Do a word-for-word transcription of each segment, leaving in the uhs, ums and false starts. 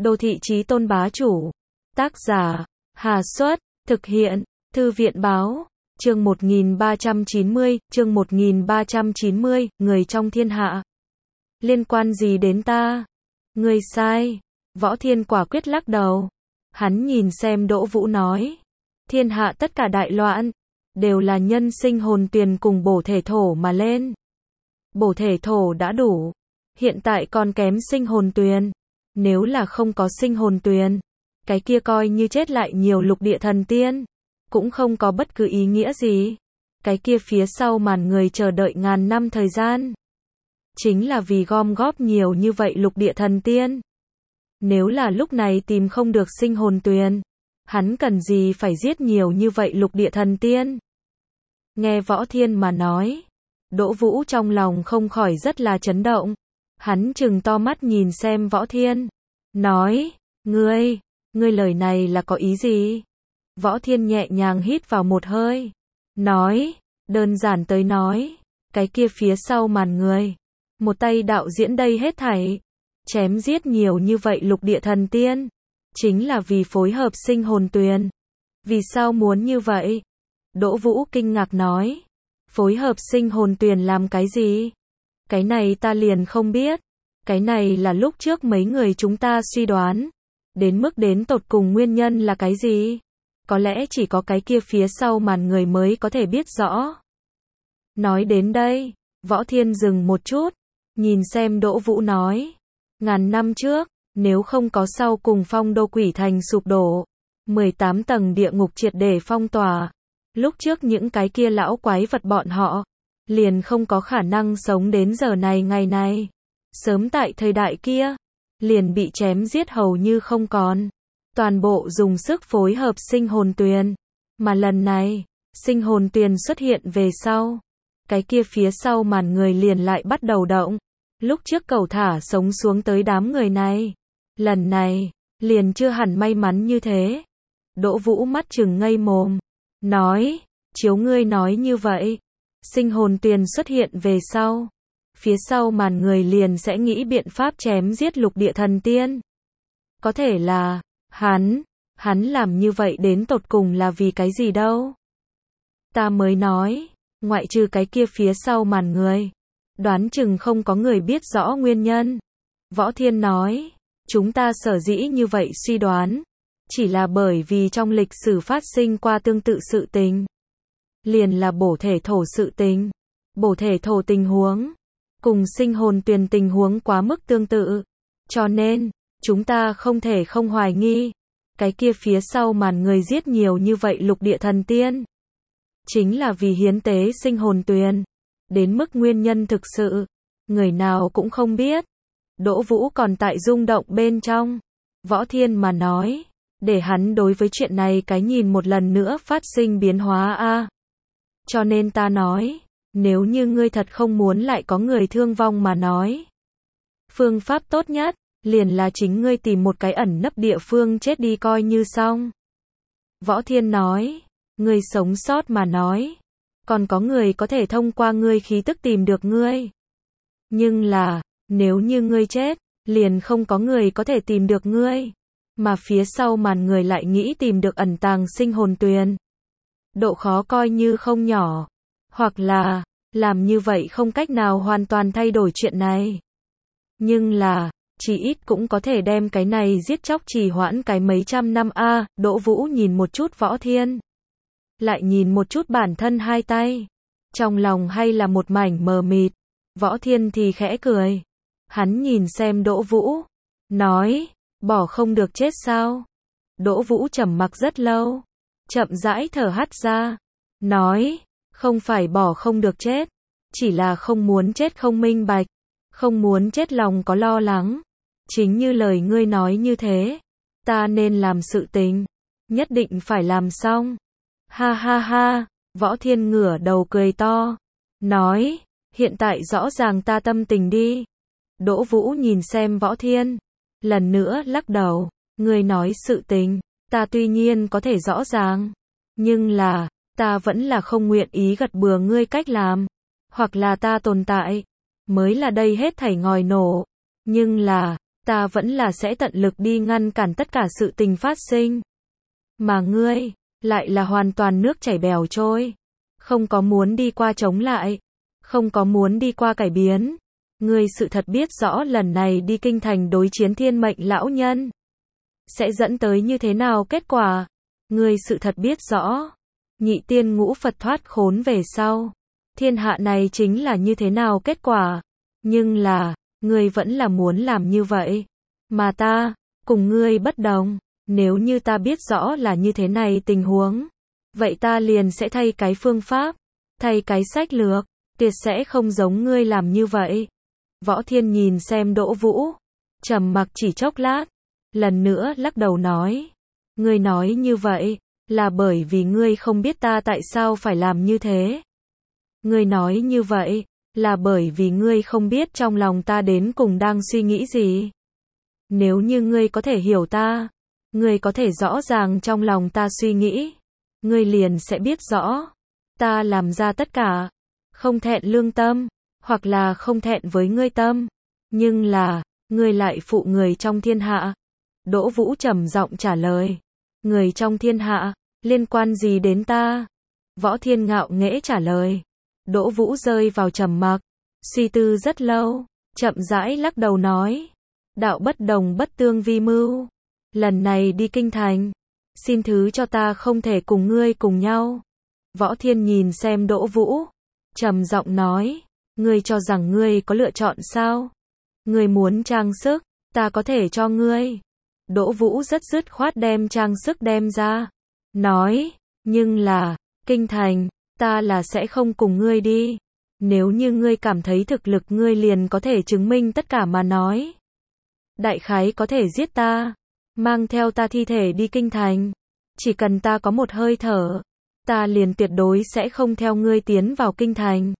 Đô thị chí tôn bá chủ. Tác giả, Hà Xuất, thực hiện, Thư viện Báo, chương một nghìn ba trăm chín mươi, chương một nghìn ba trăm chín mươi, người trong thiên hạ. Liên quan gì đến ta? Ngươi sai. Võ Thiên quả quyết lắc đầu. Hắn nhìn xem Đỗ Vũ nói. Thiên hạ tất cả đại loạn, đều là nhân sinh hồn tuyền cùng bổ thể thổ mà lên. Bổ thể thổ đã đủ, hiện tại còn kém sinh hồn tuyền. Nếu là không có sinh hồn tuyền, cái kia coi như chết lại nhiều lục địa thần tiên, cũng không có bất cứ ý nghĩa gì. Cái kia phía sau màn người chờ đợi ngàn năm thời gian, chính là vì gom góp nhiều như vậy lục địa thần tiên. Nếu là lúc này tìm không được sinh hồn tuyền, hắn cần gì phải giết nhiều như vậy lục địa thần tiên? Nghe Võ Thiên mà nói, Đỗ Vũ trong lòng không khỏi rất là chấn động. Hắn trừng to mắt nhìn xem Võ Thiên, nói, ngươi, ngươi lời này là có ý gì? Võ Thiên nhẹ nhàng hít vào một hơi, nói, đơn giản tới nói, cái kia phía sau màn người, một tay đạo diễn đây hết thảy, chém giết nhiều như vậy lục địa thần tiên, chính là vì phối hợp sinh hồn tuyền. Vì sao muốn như vậy? Đỗ Vũ kinh ngạc nói, phối hợp sinh hồn tuyền làm cái gì? Cái này ta liền không biết. Cái này là lúc trước mấy người chúng ta suy đoán. Đến mức đến tột cùng nguyên nhân là cái gì? Có lẽ chỉ có cái kia phía sau màn người mới có thể biết rõ. Nói đến đây, Võ Thiên dừng một chút, nhìn xem Đỗ Vũ nói. Ngàn năm trước, nếu không có sau cùng phong đô quỷ thành sụp đổ, mười tám tầng địa ngục triệt để phong tỏa, lúc trước những cái kia lão quái vật bọn họ, liền không có khả năng sống đến giờ này ngày này. Sớm tại thời đại kia, liền bị chém giết hầu như không còn. Toàn bộ dùng sức phối hợp sinh hồn tuyền. Mà lần này, sinh hồn tuyền xuất hiện về sau. Cái kia phía sau màn người liền lại bắt đầu động. Lúc trước cầu thả sống xuống tới đám người này. Lần này, liền chưa hẳn may mắn như thế. Đỗ Vũ mắt trừng ngây mồm. Nói, chiếu ngươi nói như vậy. Sinh hồn tuyền xuất hiện về sau. Phía sau màn người liền sẽ nghĩ biện pháp chém giết lục địa thần tiên. Có thể là, hắn, hắn làm như vậy đến tột cùng là vì cái gì đâu? Ta mới nói, ngoại trừ cái kia phía sau màn người, đoán chừng không có người biết rõ nguyên nhân. Võ Thiên nói, chúng ta sở dĩ như vậy suy đoán, chỉ là bởi vì trong lịch sử phát sinh qua tương tự sự tình. Liền là bổ thể thổ sự tình. Bổ thể thổ tình huống, cùng sinh hồn tuyền tình huống quá mức tương tự. Cho nên, chúng ta không thể không hoài nghi, cái kia phía sau màn người giết nhiều như vậy lục địa thần tiên, chính là vì hiến tế sinh hồn tuyền. Đến mức nguyên nhân thực sự, người nào cũng không biết. Đỗ Vũ còn tại rung động bên trong. Võ Thiên mà nói, để hắn đối với chuyện này cái nhìn một lần nữa phát sinh biến hóa a. À. Cho nên ta nói, nếu như ngươi thật không muốn lại có người thương vong mà nói, phương pháp tốt nhất, liền là chính ngươi tìm một cái ẩn nấp địa phương chết đi coi như xong. Võ Thiên nói, ngươi sống sót mà nói, còn có người có thể thông qua ngươi khí tức tìm được ngươi. Nhưng là, nếu như ngươi chết, liền không có người có thể tìm được ngươi. Mà phía sau màn người lại nghĩ tìm được ẩn tàng sinh hồn tuyền. Độ khó coi như không nhỏ. Hoặc là, làm như vậy không cách nào hoàn toàn thay đổi chuyện này. Nhưng là, chỉ ít cũng có thể đem cái này giết chóc trì hoãn cái mấy trăm năm a. À. Đỗ Vũ nhìn một chút Võ Thiên, lại nhìn một chút bản thân hai tay, trong lòng hay là một mảnh mờ mịt. Võ Thiên thì khẽ cười. Hắn nhìn xem Đỗ Vũ, nói, bỏ không được chết sao? Đỗ Vũ trầm mặc rất lâu, chậm rãi thở hắt ra, nói, không phải bỏ không được chết, chỉ là không muốn chết không minh bạch, không muốn chết lòng có lo lắng. Chính như lời ngươi nói như thế, ta nên làm sự tình, nhất định phải làm xong. Ha ha ha, Võ Thiên ngửa đầu cười to, nói, hiện tại rõ ràng ta tâm tình đi. Đỗ Vũ nhìn xem Võ Thiên, lần nữa lắc đầu, ngươi nói sự tình, ta tuy nhiên có thể rõ ràng, nhưng là, ta vẫn là không nguyện ý gật bừa ngươi cách làm, hoặc là ta tồn tại, mới là đây hết thảy ngòi nổ. Nhưng là, ta vẫn là sẽ tận lực đi ngăn cản tất cả sự tình phát sinh. Mà ngươi, lại là hoàn toàn nước chảy bèo trôi. Không có muốn đi qua chống lại. Không có muốn đi qua cải biến. Ngươi sự thật biết rõ lần này đi kinh thành đối chiến thiên mệnh lão nhân. Sẽ dẫn tới như thế nào kết quả. Ngươi sự thật biết rõ. Nhị tiên ngũ Phật thoát khốn về sau. Thiên hạ này chính là như thế nào kết quả. Nhưng là, ngươi vẫn là muốn làm như vậy. Mà ta, cùng ngươi bất đồng. Nếu như ta biết rõ là như thế này tình huống. Vậy ta liền sẽ thay cái phương pháp. Thay cái sách lược. Tuyệt sẽ không giống ngươi làm như vậy. Võ Thiên nhìn xem Đỗ Vũ. Trầm mặc chỉ chốc lát. Lần nữa lắc đầu nói. Ngươi nói như vậy. Là bởi vì ngươi không biết ta tại sao phải làm như thế. Ngươi nói như vậy. Là bởi vì ngươi không biết trong lòng ta đến cùng đang suy nghĩ gì. Nếu như ngươi có thể hiểu ta. Ngươi có thể rõ ràng trong lòng ta suy nghĩ. Ngươi liền sẽ biết rõ. Ta làm ra tất cả. Không thẹn lương tâm. Hoặc là không thẹn với ngươi tâm. Nhưng là, ngươi lại phụ người trong thiên hạ. Đỗ Vũ trầm giọng trả lời. Người trong thiên hạ, liên quan gì đến ta? Võ Thiên ngạo nghễ trả lời. Đỗ Vũ rơi vào trầm mặc. Suy tư rất lâu. Chậm rãi lắc đầu nói. Đạo bất đồng bất tương vi mưu. Lần này đi kinh thành. Xin thứ cho ta không thể cùng ngươi cùng nhau. Võ Thiên nhìn xem Đỗ Vũ. Trầm giọng nói. Ngươi cho rằng ngươi có lựa chọn sao? Ngươi muốn trang sức, ta có thể cho ngươi. Đỗ Vũ rất dứt khoát đem trang sức đem ra. Nói, nhưng là, kinh thành, ta là sẽ không cùng ngươi đi. Nếu như ngươi cảm thấy thực lực ngươi liền có thể chứng minh tất cả mà nói. Đại khái có thể giết ta. Mang theo ta thi thể đi kinh thành. Chỉ cần ta có một hơi thở. Ta liền tuyệt đối sẽ không theo ngươi tiến vào kinh thành.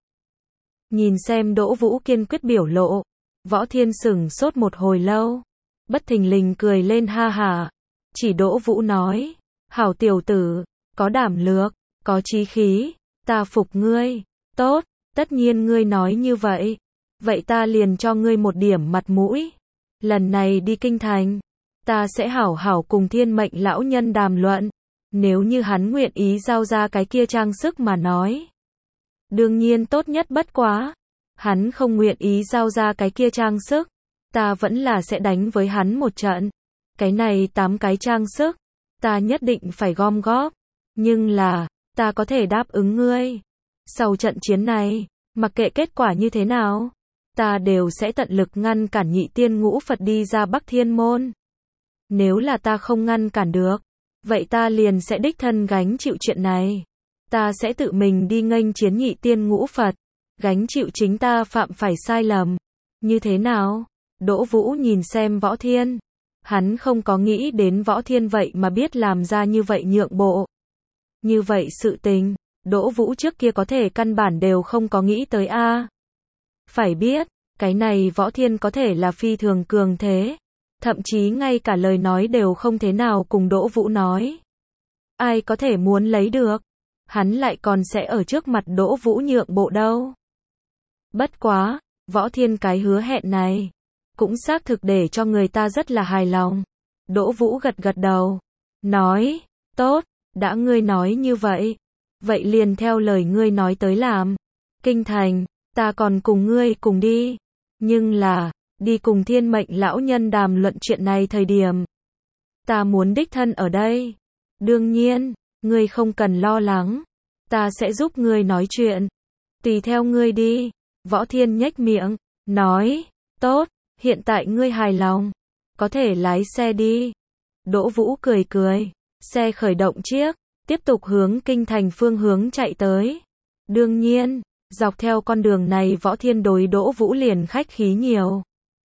Nhìn xem Đỗ Vũ kiên quyết biểu lộ. Võ Thiên sững sốt một hồi lâu. Bất thình lình cười lên ha hả. Chỉ Đỗ Vũ nói. Hảo tiểu tử. Có đảm lược. Có chí khí. Ta phục ngươi. Tốt. Tất nhiên ngươi nói như vậy. Vậy ta liền cho ngươi một điểm mặt mũi. Lần này đi kinh thành. Ta sẽ hảo hảo cùng thiên mệnh lão nhân đàm luận. Nếu như hắn nguyện ý giao ra cái kia trang sức mà nói. Đương nhiên tốt nhất bất quá. Hắn không nguyện ý giao ra cái kia trang sức. Ta vẫn là sẽ đánh với hắn một trận. Cái này tám cái trang sức. Ta nhất định phải gom góp. Nhưng là, ta có thể đáp ứng ngươi. Sau trận chiến này, mặc kệ kết quả như thế nào. Ta đều sẽ tận lực ngăn cản nhị tiên ngũ Phật đi ra Bắc Thiên Môn. Nếu là ta không ngăn cản được. Vậy ta liền sẽ đích thân gánh chịu chuyện này. Ta sẽ tự mình đi nghênh chiến nhị tiên ngũ Phật. Gánh chịu chính ta phạm phải sai lầm. Như thế nào? Đỗ Vũ nhìn xem Võ Thiên. Hắn không có nghĩ đến Võ Thiên vậy mà biết làm ra như vậy nhượng bộ. Như vậy sự tình, Đỗ Vũ trước kia có thể căn bản đều không có nghĩ tới a. À. Phải biết, cái này Võ Thiên có thể là phi thường cường thế. Thậm chí ngay cả lời nói đều không thế nào cùng Đỗ Vũ nói. Ai có thể muốn lấy được? Hắn lại còn sẽ ở trước mặt Đỗ Vũ nhượng bộ đâu. Bất quá, Võ Thiên cái hứa hẹn này, cũng xác thực để cho người ta rất là hài lòng. Đỗ Vũ gật gật đầu, nói, tốt, đã ngươi nói như vậy, vậy liền theo lời ngươi nói tới làm. Kinh thành, ta còn cùng ngươi cùng đi, nhưng là, đi cùng thiên mệnh lão nhân đàm luận chuyện này thời điểm. Ta muốn đích thân ở đây. Đương nhiên, ngươi không cần lo lắng, ta sẽ giúp ngươi nói chuyện. Tùy theo ngươi đi. Võ Thiên nhếch miệng, nói, tốt, hiện tại ngươi hài lòng, có thể lái xe đi. Đỗ Vũ cười cười, xe khởi động chiếc, tiếp tục hướng kinh thành phương hướng chạy tới. Đương nhiên, dọc theo con đường này Võ Thiên đối Đỗ Vũ liền khách khí nhiều.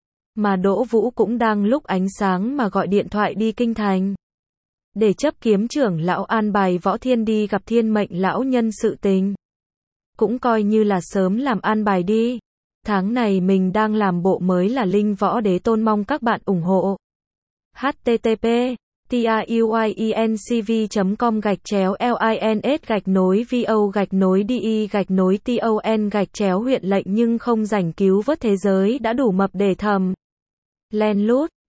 Mà Đỗ Vũ cũng đang lúc ánh sáng mà gọi điện thoại đi kinh thành. Để chấp kiếm trưởng lão an bài Võ Thiên đi gặp thiên mệnh lão nhân sự tình. Cũng coi như là sớm làm an bài đi. Tháng này mình đang làm bộ mới là Linh Võ Đế Tôn, mong các bạn ủng hộ. h t t p tiuyencv chấm com gạch chéo lins gạch nối vo gạch nối di gạch nối ton gạch chéo huyện lệnh nhưng không rảnh cứu vớt thế giới đã đủ mập để thầm. Len lút.